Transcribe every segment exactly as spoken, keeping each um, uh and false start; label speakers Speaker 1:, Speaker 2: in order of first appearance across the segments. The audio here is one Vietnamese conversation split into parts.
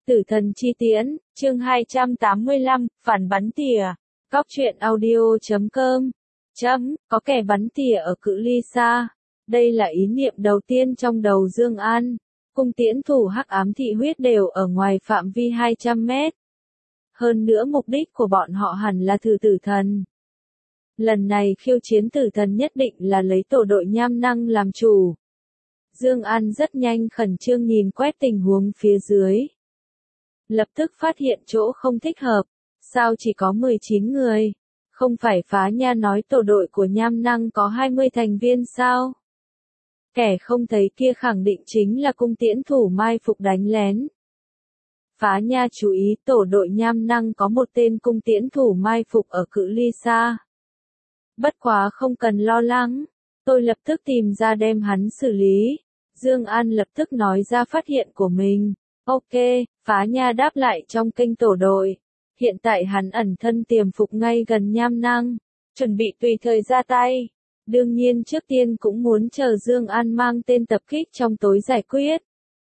Speaker 1: Tử thần chi tiễn, chương hai trăm tám mươi lăm, phản bắn tỉa. Cóc truyện audio chấm com. Chấm, có kẻ bắn tỉa ở cự ly xa. Đây là ý niệm đầu tiên trong đầu Dương An. Cung tiễn thủ hắc ám thị huyết đều ở ngoài phạm vi hai trăm mét. Hơn nữa mục đích của bọn họ hẳn là thử tử thần. Lần này khiêu chiến tử thần nhất định là lấy tổ đội nham năng làm chủ. Dương An rất nhanh khẩn trương nhìn quét tình huống phía dưới. Lập tức phát hiện chỗ không thích hợp. Sao chỉ có mười chín người? Không phải Phá Nha nói tổ đội của nham năng có hai mươi thành viên sao? Kẻ không thấy kia khẳng định chính là cung tiễn thủ mai phục đánh lén. Phá Nha chú ý tổ đội nham năng có một tên cung tiễn thủ mai phục ở cự ly xa. Bất quá không cần lo lắng, tôi lập tức tìm ra đem hắn xử lý. Dương An lập tức nói ra phát hiện của mình. Ok, Phá Nha đáp lại trong kênh tổ đội. Hiện tại hắn ẩn thân tiềm phục ngay gần nham năng, chuẩn bị tùy thời ra tay. Đương nhiên trước tiên cũng muốn chờ Dương An mang tên tập kích trong tối giải quyết.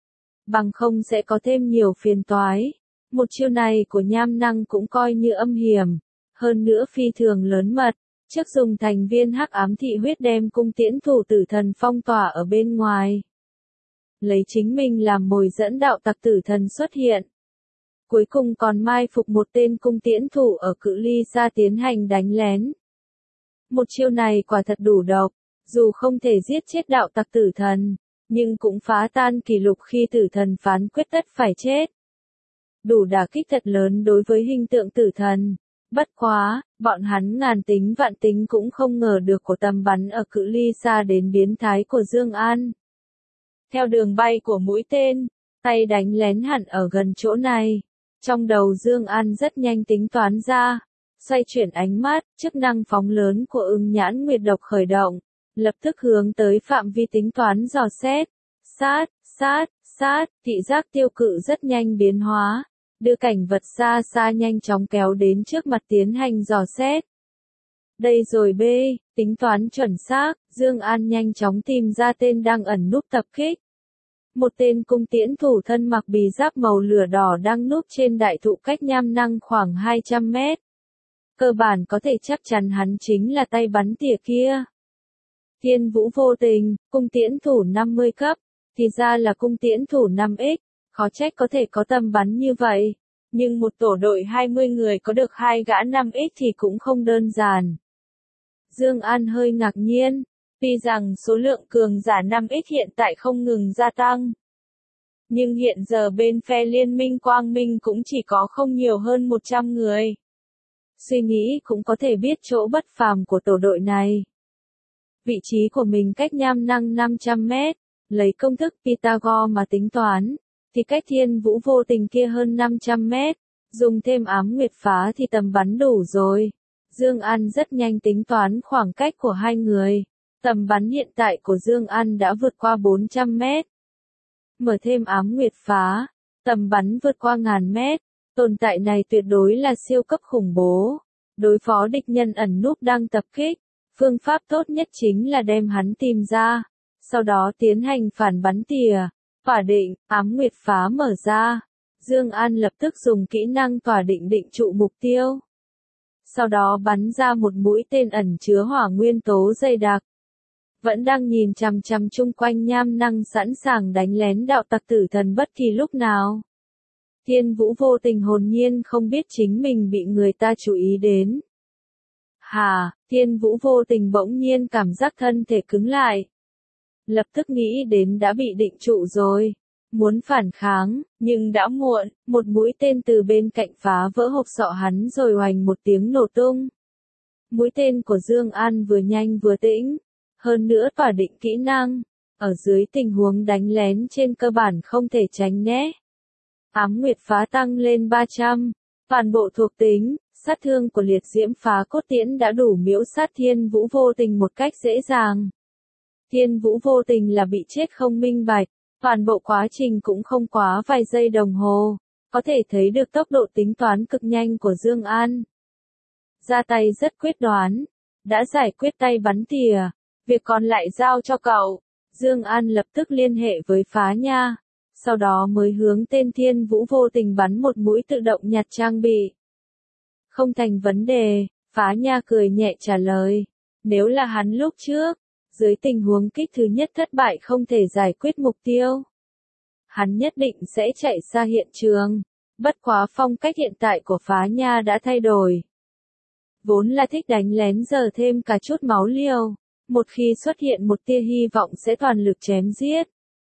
Speaker 1: Bằng không sẽ có thêm nhiều phiền toái. Một chiêu này của nham năng cũng coi như âm hiểm. Hơn nữa phi thường lớn mật. Trước dùng thành viên hắc ám thị huyết đem cung tiễn thủ tử thần phong tỏa ở bên ngoài. Lấy chính mình làm mồi dẫn đạo tặc tử thần xuất hiện. Cuối cùng còn mai phục một tên cung tiễn thủ ở cự ly xa tiến hành đánh lén. Một chiêu này quả thật đủ độc, dù không thể giết chết đạo tặc tử thần, nhưng cũng phá tan kỷ lục khi tử thần phán quyết tất phải chết. Đủ đả kích thật lớn đối với hình tượng tử thần. Bất quá, bọn hắn ngàn tính vạn tính cũng không ngờ được của tầm bắn ở cự ly xa đến biến thái của Dương An. Theo đường bay của mũi tên, tay đánh lén hẳn ở gần chỗ này. Trong đầu Dương An rất nhanh tính toán ra, xoay chuyển ánh mắt, chức năng phóng lớn của Ưng Nhãn Nguyệt Độc khởi động, lập tức hướng tới phạm vi tính toán dò xét. Sát, sát, sát, thị giác tiêu cự rất nhanh biến hóa, đưa cảnh vật xa xa nhanh chóng kéo đến trước mặt tiến hành dò xét. Đây rồi B, tính toán chuẩn xác, Dương An nhanh chóng tìm ra tên đang ẩn núp tập kích. Một tên cung tiễn thủ thân mặc bì giáp màu lửa đỏ đang núp trên đại thụ cách nham năng khoảng hai trăm mét. Cơ bản có thể chắc chắn hắn chính là tay bắn tỉa kia. Thiên Vũ Vô Tình, cung tiễn thủ năm mươi cấp, thì ra là cung tiễn thủ năm x, khó trách có thể có tầm bắn như vậy. Nhưng một tổ đội hai mươi người có được hai gã năm x thì cũng không đơn giản. Dương An hơi ngạc nhiên. Tuy rằng số lượng cường giả năm x hiện tại không ngừng gia tăng. Nhưng hiện giờ bên phe liên minh Quang Minh cũng chỉ có không nhiều hơn một trăm người. Suy nghĩ cũng có thể biết chỗ bất phàm của tổ đội này. Vị trí của mình cách nham năng năm trăm mét, lấy công thức Pythagore mà tính toán, thì cách Thiên Vũ Vô Tình kia hơn năm trăm mét, dùng thêm ám nguyệt phá thì tầm bắn đủ rồi. Dương An rất nhanh tính toán khoảng cách của hai người. Tầm bắn hiện tại của Dương An đã vượt qua bốn trăm mét. Mở thêm ám nguyệt phá, tầm bắn vượt qua ngàn mét. Tồn tại này tuyệt đối là siêu cấp khủng bố. Đối phó địch nhân ẩn núp đang tập kích, phương pháp tốt nhất chính là đem hắn tìm ra. Sau đó tiến hành phản bắn tỉa. Tỏa định, ám nguyệt phá mở ra. Dương An lập tức dùng kỹ năng tỏa định định trụ mục tiêu. Sau đó bắn ra một mũi tên ẩn chứa hỏa nguyên tố dày đặc. Vẫn đang nhìn chằm chằm chung quanh nham năng sẵn sàng đánh lén đạo tặc tử thần bất kỳ lúc nào. Thiên Vũ Vô Tình hồn nhiên không biết chính mình bị người ta chú ý đến. Hà, Thiên Vũ Vô Tình bỗng nhiên cảm giác thân thể cứng lại. Lập tức nghĩ đến đã bị định trụ rồi. Muốn phản kháng, nhưng đã muộn, một mũi tên từ bên cạnh phá vỡ hộp sọ hắn rồi oành một tiếng nổ tung. Mũi tên của Dương An vừa nhanh vừa tĩnh. Hơn nữa tỏa định kỹ năng, ở dưới tình huống đánh lén trên cơ bản không thể tránh né. Ám nguyệt phá tăng lên ba trăm, toàn bộ thuộc tính, sát thương của liệt diễm phá cốt tiễn đã đủ miễu sát Thiên Vũ Vô Tình một cách dễ dàng. Thiên Vũ Vô Tình là bị chết không minh bạch, toàn bộ quá trình cũng không quá vài giây đồng hồ, có thể thấy được tốc độ tính toán cực nhanh của Dương An. Ra tay rất quyết đoán, đã giải quyết tay bắn tỉa. Việc còn lại giao cho cậu. Dương An lập tức liên hệ với Phá Nha. sau đó mới hướng tên Thiên Vũ Vô Tình bắn một mũi tự động nhặt trang bị. Không thành vấn đề, Phá Nha cười nhẹ trả lời. Nếu là hắn lúc trước, dưới tình huống kích thứ nhất thất bại không thể giải quyết mục tiêu, hắn nhất định sẽ chạy xa hiện trường. Bất quá phong cách hiện tại của Phá Nha đã thay đổi. Vốn là thích đánh lén giờ thêm cả chút máu liều. Một khi xuất hiện một tia hy vọng sẽ toàn lực chém giết.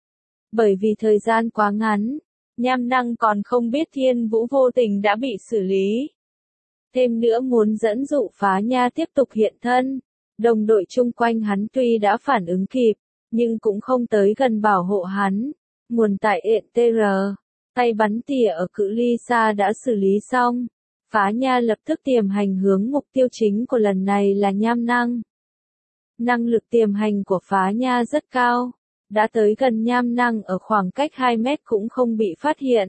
Speaker 1: Bởi vì thời gian quá ngắn, Nham Năng còn không biết Thiên Vũ Vô Tình đã bị xử lý. Thêm nữa muốn dẫn dụ Phá Nha tiếp tục hiện thân. Đồng đội chung quanh hắn tuy đã phản ứng kịp, nhưng cũng không tới gần bảo hộ hắn. Nguồn tại ện tê rờ, tay bắn tỉa ở cự ly xa đã xử lý xong. Phá Nha lập tức tiềm hành hướng mục tiêu chính của lần này là Nham Năng. Năng lực tiềm hành của Phá Nha rất cao, đã tới gần Nham Năng ở khoảng cách hai mét cũng không bị phát hiện.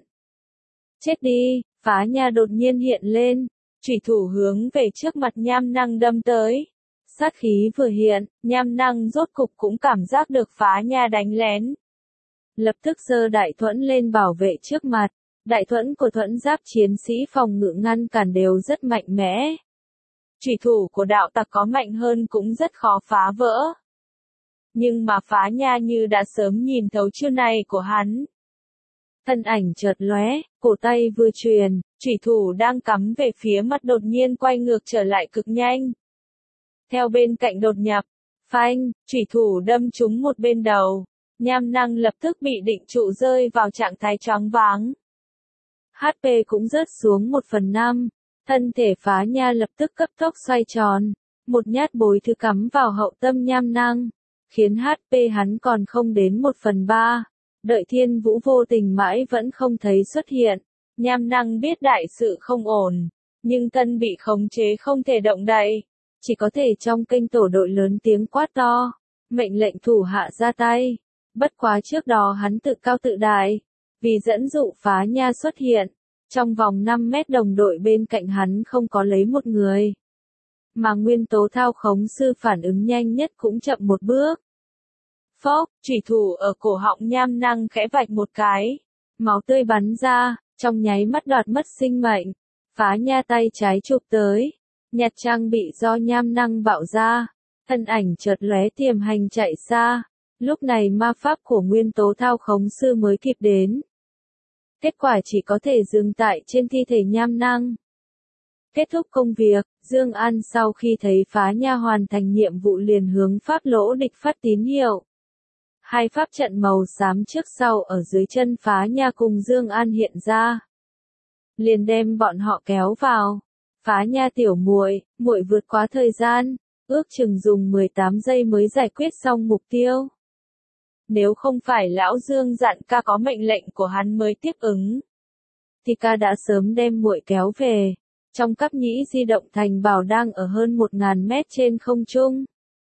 Speaker 1: Chết đi, Phá Nha đột nhiên hiện lên, chủy thủ hướng về trước mặt Nham Năng đâm tới. Sát khí vừa hiện, Nham Năng rốt cục cũng cảm giác được Phá Nha đánh lén. Lập tức giơ đại thuẫn lên bảo vệ trước mặt. Đại thuẫn của thuẫn giáp chiến sĩ phòng ngự ngăn cản đều rất mạnh mẽ. Chủy thủ của đạo tặc có mạnh hơn cũng rất khó phá vỡ. Nhưng mà Phá Nha như đã sớm nhìn thấu chiêu này của hắn. Thân ảnh chợt lóe, cổ tay vừa truyền, chủy thủ đang cắm về phía mặt đột nhiên quay ngược trở lại cực nhanh. Theo bên cạnh đột nhập, phanh, chủy thủ đâm trúng một bên đầu. Nham Năng lập tức bị định trụ rơi vào trạng thái choáng váng. hát pê cũng rớt xuống một phần năm, thân thể Phá Nha lập tức cấp tốc xoay tròn, một nhát bối thứ cắm vào hậu tâm Nham Năng, khiến hát pê hắn còn không đến một phần ba, đợi Thiên Vũ Vô Tình mãi vẫn không thấy xuất hiện, Nham Năng biết đại sự không ổn, nhưng thân bị khống chế không thể động đậy, chỉ có thể trong kênh tổ đội lớn tiếng quát to, mệnh lệnh thủ hạ ra tay, bất quá trước đó hắn tự cao tự đại. Vì dẫn dụ Phá Nha xuất hiện, trong vòng năm mét đồng đội bên cạnh hắn không có lấy một người. Mà nguyên tố thao khống sư phản ứng nhanh nhất cũng chậm một bước. Phốc, chủy thủ ở cổ họng Nham Năng khẽ vạch một cái. Máu tươi bắn ra, trong nháy mắt đoạt mất sinh mệnh. Phá Nha tay trái chụp tới. Nhặt trang bị do Nham Năng bạo ra. Thân ảnh chợt lóe tiềm hành chạy xa. Lúc này ma pháp của nguyên tố thao khống sư mới kịp đến. Kết quả chỉ có thể dừng tại trên thi thể Nham Năng. Kết thúc công việc, Dương An sau khi thấy Phá Nha hoàn thành nhiệm vụ liền hướng pháp lỗ địch phát tín hiệu. Hai pháp trận màu xám trước sau ở dưới chân Phá Nha cùng Dương An hiện ra. Liền đem bọn họ kéo vào. Phá Nha tiểu muội, muội vượt quá thời gian, ước chừng dùng mười tám giây mới giải quyết xong mục tiêu. Nếu không phải lão Dương dặn ca có mệnh lệnh của hắn mới tiếp ứng, thì ca đã sớm đem muội kéo về. Trong cấp nhĩ di động thành bảo đang ở hơn một ngàn mét trên không trung.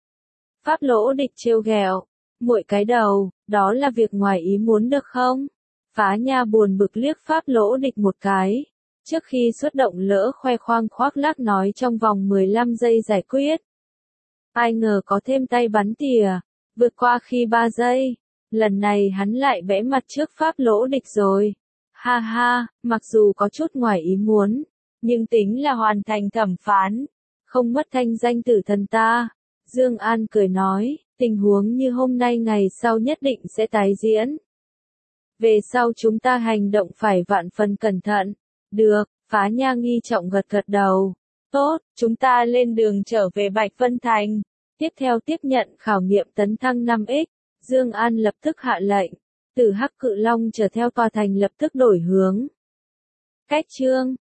Speaker 1: Pháp lỗ địch trêu ghẹo, muội cái đầu, đó là việc ngoài ý muốn được không? Phá Nha buồn bực liếc pháp lỗ địch một cái. Trước khi xuất động lỡ khoe khoang khoác lác nói trong vòng mười lăm giây giải quyết. Ai ngờ có thêm tay bắn tỉa. Vượt qua khi ba giây, lần này hắn lại bẽ mặt trước pháp lỗ địch rồi. Ha ha, mặc dù có chút ngoài ý muốn, nhưng tính là hoàn thành thẩm phán, không mất thanh danh tử thần ta. Dương An cười nói, tình huống như hôm nay ngày sau nhất định sẽ tái diễn. Về sau chúng ta hành động phải vạn phần cẩn thận. Được, Phá Nha nghi trọng gật gật đầu. Tốt, chúng ta lên đường trở về Bạch Vân Thành. Tiếp theo tiếp nhận khảo nghiệm tấn thăng năm x, Dương An lập tức hạ lệnh, từ Hắc Cự Long trở theo tòa thành lập tức đổi hướng. Cách chương